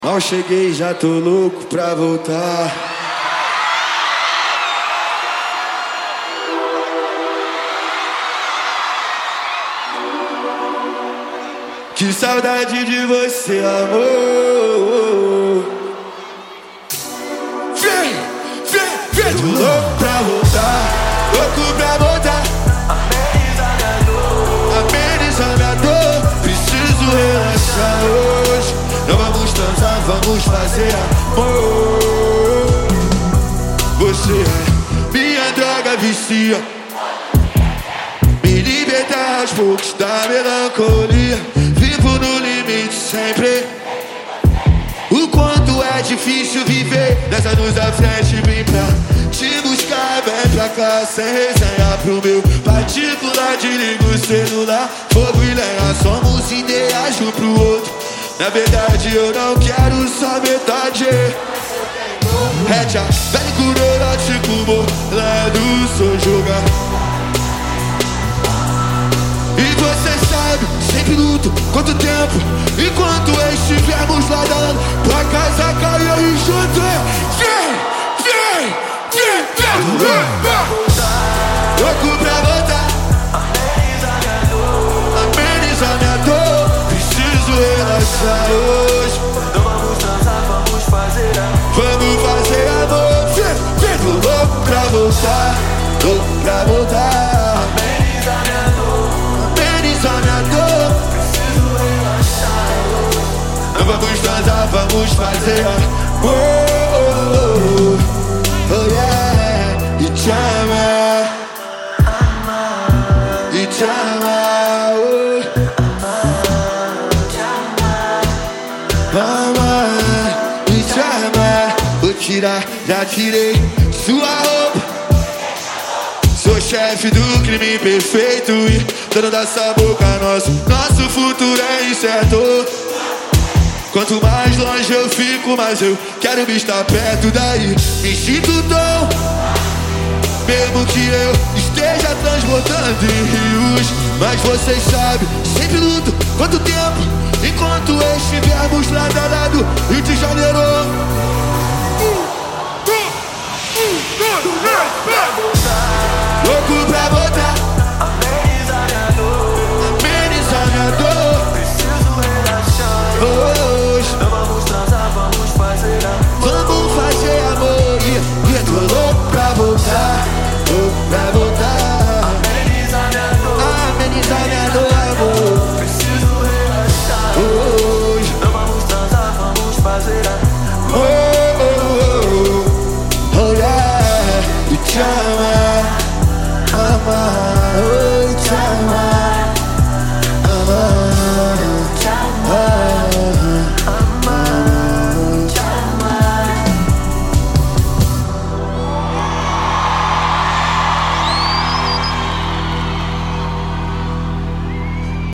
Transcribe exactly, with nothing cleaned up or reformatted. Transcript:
Mal cheguei, já tô louco pra voltar. Que saudade de você, amor. Vem, vem, vem, tô louco pra voltar. Louco pra voltar. Ameniza minha dor. Preciso relaxar hoje. Não vamos transar, vamos fazer amor. Você é minha droga, vicia. Me libertar aos poucos da melancolia. Vivo no limite sempre. O quanto é difícil viver. Dez anos à frente, vim pra te buscar. Vem pra cá sem resenha pro meu particular. Desliga o celular, fogo e lenha. Somos ideias um pro outro. Na verdade eu não quero só metade. Rédia, velho coroa, tipo bolado, sou jogar. E você sabe, sempre luto, quanto tempo. Enquanto estivermos lá dando pra casa cair e junto. Vem, vem, vem, vem. Louco pra voltar. Ameniza minha dor. Preciso relaxar hoje. Não vamos transar, vamos fazer amor. Vamos fazer amor. Vem, vem. Tô louco pra voltar. Louco pra voltar. Ameniza minha dor. Ameniza minha dor. Preciso relaxar hoje. Não vamos transar, vamos fazer amor. Oh yeah. E te amar. E te amar. Oh. Amar e te amar. Vou tirar, já tirei sua roupa. Sou chefe do crime perfeito e dono dessa boca. Nosso, nosso futuro é incerto. Quanto mais longe eu fico, mais eu quero me estar perto daí. Me sinto tão, mesmo que eu esteja transbordando em rios. Mas vocês sabem, sempre luto, quanto tempo. Enquanto estivermos lado a lado, Rio de Janeiro. Louco pra voltar. Ameniza minha dor. Ameniza minha dor. Preciso relaxar hoje. Não vamos transar, vamos fazer amor. Vamos fazer amor. E eu tô louco pra voltar. Louco pra voltar. Ameniza minha dor. Ameniza minha dor, amor. Preciso relaxar hoje. Não vamos transar, vamos fazer amor. Oh, oh, oh, oh yeah. E te amar, amar, oh, te amar.